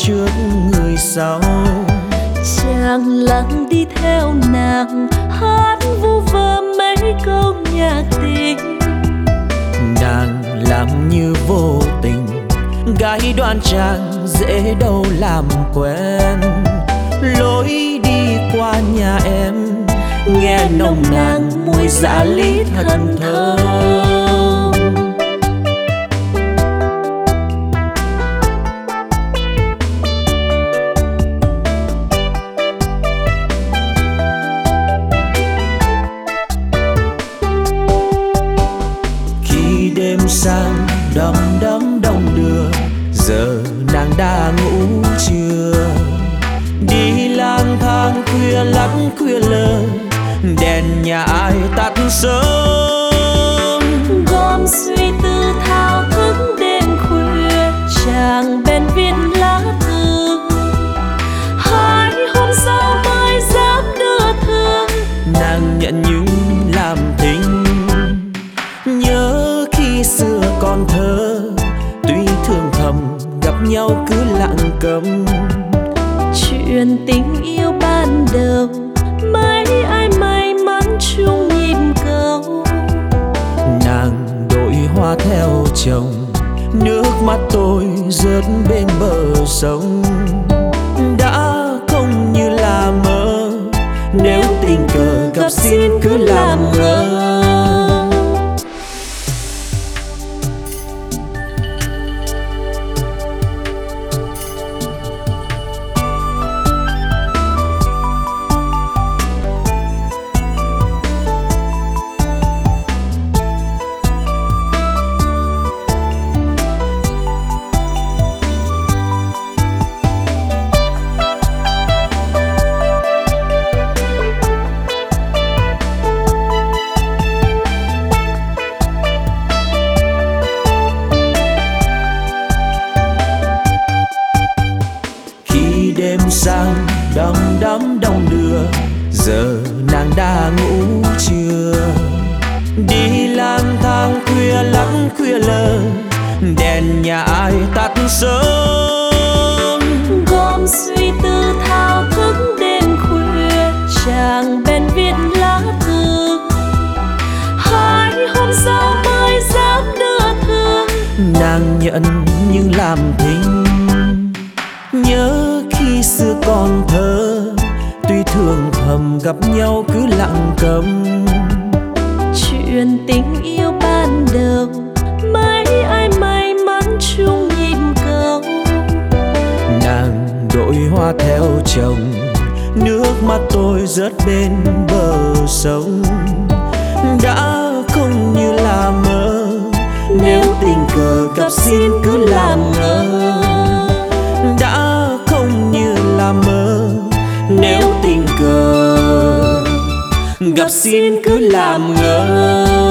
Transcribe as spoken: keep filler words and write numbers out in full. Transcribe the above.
trước người sau. Chàng lặng đi theo nàng, hát vu vơ mấy câu nhạc tình. Nàng làm như vô tình, gái đoan trang dễ đâu làm quen. Lối đi qua nhà em, nghe nồng nàn mùi dạ lý thân thơm. Khi đêm sang đăm đắm đông đưa, giờ nàng đã ngủ chưa? Đi lang thang khuya lắc khuya lơ, đèn nhà ai tắt sớm. Gom suy tư thao thức đêm khuya, chàng bên viết lá thư. Hai hôm sau mới dám đưa thư. Nàng nhận những làm thinh, nhớ khi xưa còn thơ. Tuy thương thầm gặp nhau cứ lặng câm. Chuyện tình yêu ban đầu, mấy ai may mắn chung nhịp cầu. Nàng đổi hoa theo chồng, nước mắt tôi rớt bên bờ sông. Đã không như là mơ, nếu tình cờ gặp xin cứ làm ngơ. Đêm sang đăm đắm đông đưa, giờ nàng đã ngủ chưa? Đi lang thang khuya lắc khuya lơ, đèn nhà ai tắt sớm. Gom suy tư thao thức đêm khuya, chàng bên viết lá thư. Hai hôm sau mới dám đưa thư. Nàng nhận nhưng làm thinh, nhớ khi xưa còn thơ. Tuy thường thầm gặp nhau cứ lặng câm. Chuyện tình yêu ban đầu, mấy ai may mắn chung nhịp cầu. Nàng đổi hoa theo chồng, nước mắt tôi rớt bên bờ sông. Đã không như là mơ, nếu tình cờ gặp xin cứ làm ngơ. Đã không như là mơ, nếu tình cờ gặp xin cứ làm ngơ.